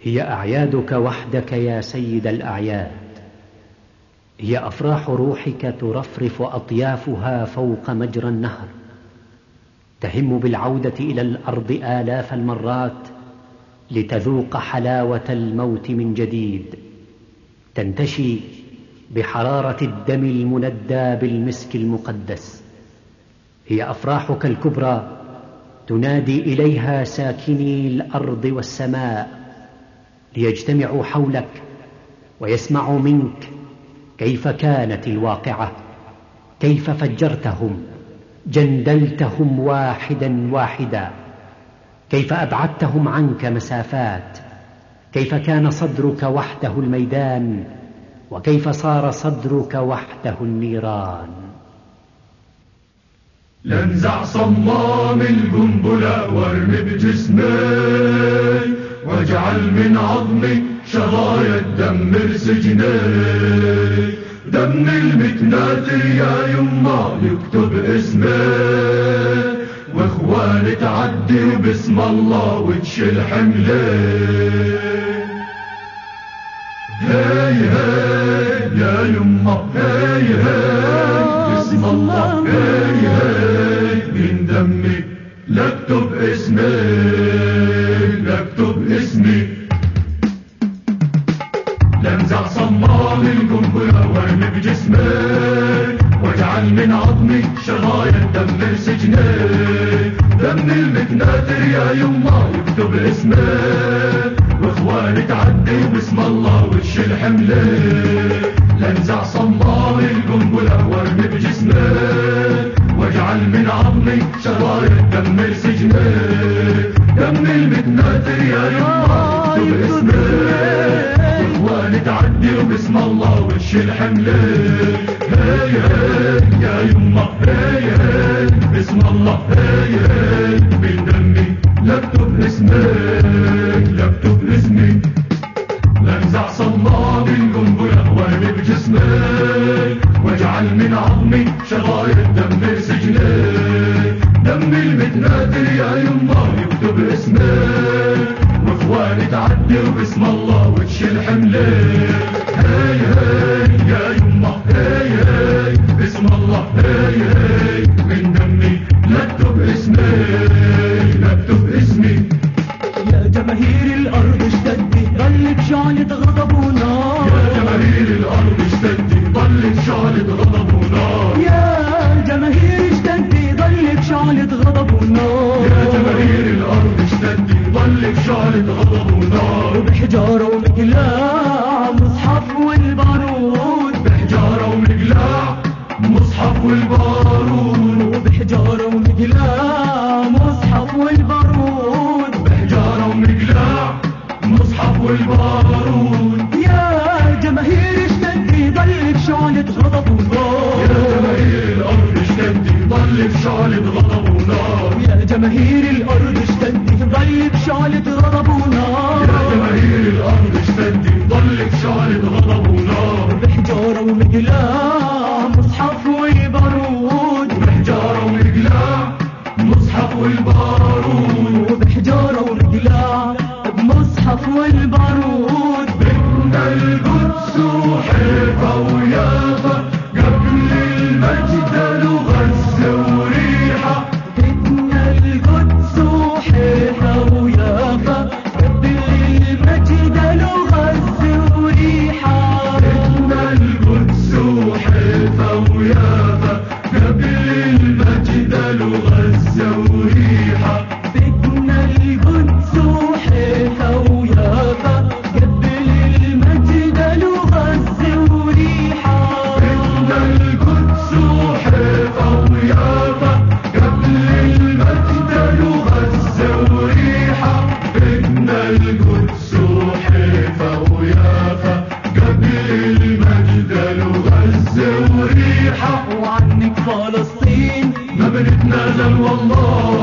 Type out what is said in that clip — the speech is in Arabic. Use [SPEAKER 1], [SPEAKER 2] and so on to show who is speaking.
[SPEAKER 1] هي أعيادك وحدك يا سيد الأعياد، هي أفراح روحك ترفرف أطيافها فوق مجرى النهر، تهم بالعودة إلى الأرض آلاف المرات لتذوق حلاوة الموت من جديد، تنتشي بحرارة الدم المندى بالمسك المقدس. هي أفراحك الكبرى تنادي إليها ساكني الأرض والسماء ليجتمعوا حولك ويسمعوا منك كيف كانت الواقعة، كيف فجرتهم، جندلتهم واحدا واحدا، كيف أبعدتهم عنك مسافات، كيف كان صدرك وحده الميدان، وكيف صار صدرك وحده النيران.
[SPEAKER 2] لنزع صمام القنبلة وارمي بجسمي، واجعل من عظمي شظايا تدمر سجني، دم المتناثر يا يما يكتب اسمي، واخواني تعدي باسم الله وتشيل حملي. هاي هاي يا يما هاي هاي باسم الله، هاي هاي من دمي لاكتب اسمي، لاكتب اسمي. لنزع صمام القنبلة وارمي بجسمي، واجعل من عظمي شظايا تدمر سجني، دم المتناثر يا يما يكتب اسمي، واخواني تعدي باسم الله وتشيل حملي. لنزع صمام القنبلة وارمي بجسمي، واجعل من عظمي شظايا تدمر سجني، دم المتناثر يا يما يكتب اسمي، واخواني تعدي باسم الله وتشيل حملي. هاي هاي يا يما هاي هاي باسم الله، هاي هاي من دمي لاكتب اسمي، لاكتب اسمي. لنزع صمام القنبلة وارمي بجسمي، واجعل من عظمي شظايا تدمر سجني، دم المتناثر يا يما يكتب اسمي، واخواني تعدي باسم الله وتشيل حملي. هاي هاي يا يما هاي هاي باسم الله، هاي هاي من دمي لاكتب اسمي، لاكتب اسمي.
[SPEAKER 3] يا جماهير الأرض اشتدي ضلك شعلة غضب ونار،
[SPEAKER 2] يا جماهير الأرض اشتدي ضلك شعلة غضب ونار،
[SPEAKER 3] يا جماهير اشتدي ضلك شعلة غضب ونار،
[SPEAKER 2] يا جماهير الأرض اشتدي ضلك شعلة غضب ونار.
[SPEAKER 3] وبحجارة ومقلاع مصحف والبارود،
[SPEAKER 2] بحجارة ومقلاع مصحف والبارود،
[SPEAKER 3] وبحجارة ومقلاع مصحف والبارود،
[SPEAKER 2] بحجارة ومقلاع مصحف والبارود.
[SPEAKER 3] يا جماهير اشتدي ضلك شعلة غضب ونار،
[SPEAKER 2] يا جماهير الأرض اشتدي ضلك شعلة غضب ونار،
[SPEAKER 3] يا جماهير الأرض اشتدي ضلك شعلة غضب ونار،
[SPEAKER 2] يا جماهير الأرض اشتدي ضلك شعلة غضب ونار.
[SPEAKER 3] بحجارة ومقلاع مصحف والبارود،
[SPEAKER 2] بحجارة ومقلاع مصحف والبارود،
[SPEAKER 3] وبحجارة ومقلاع بمصحف والبارود.
[SPEAKER 2] بدنا القدس وحيفا ويافا قبل المجد وغزة وريحة،
[SPEAKER 3] بدنا القدس وحيفا ويافا قبل المجد وغزة وريحة،
[SPEAKER 2] بدنا القدس وحيفا ويافا قبل المجد وغزة وريحة،
[SPEAKER 3] بدنا القدس وحيفا ويافا قبل المجد وغزة وريحة،
[SPEAKER 2] بدنا القدس وحيفا ويافا قبل المجد وغزة وريحة، بدنا القدس وحيفا ويافا قبل المجد وغزة وريحة.
[SPEAKER 3] وعنك فلسطين
[SPEAKER 2] ما بنتنازل والله،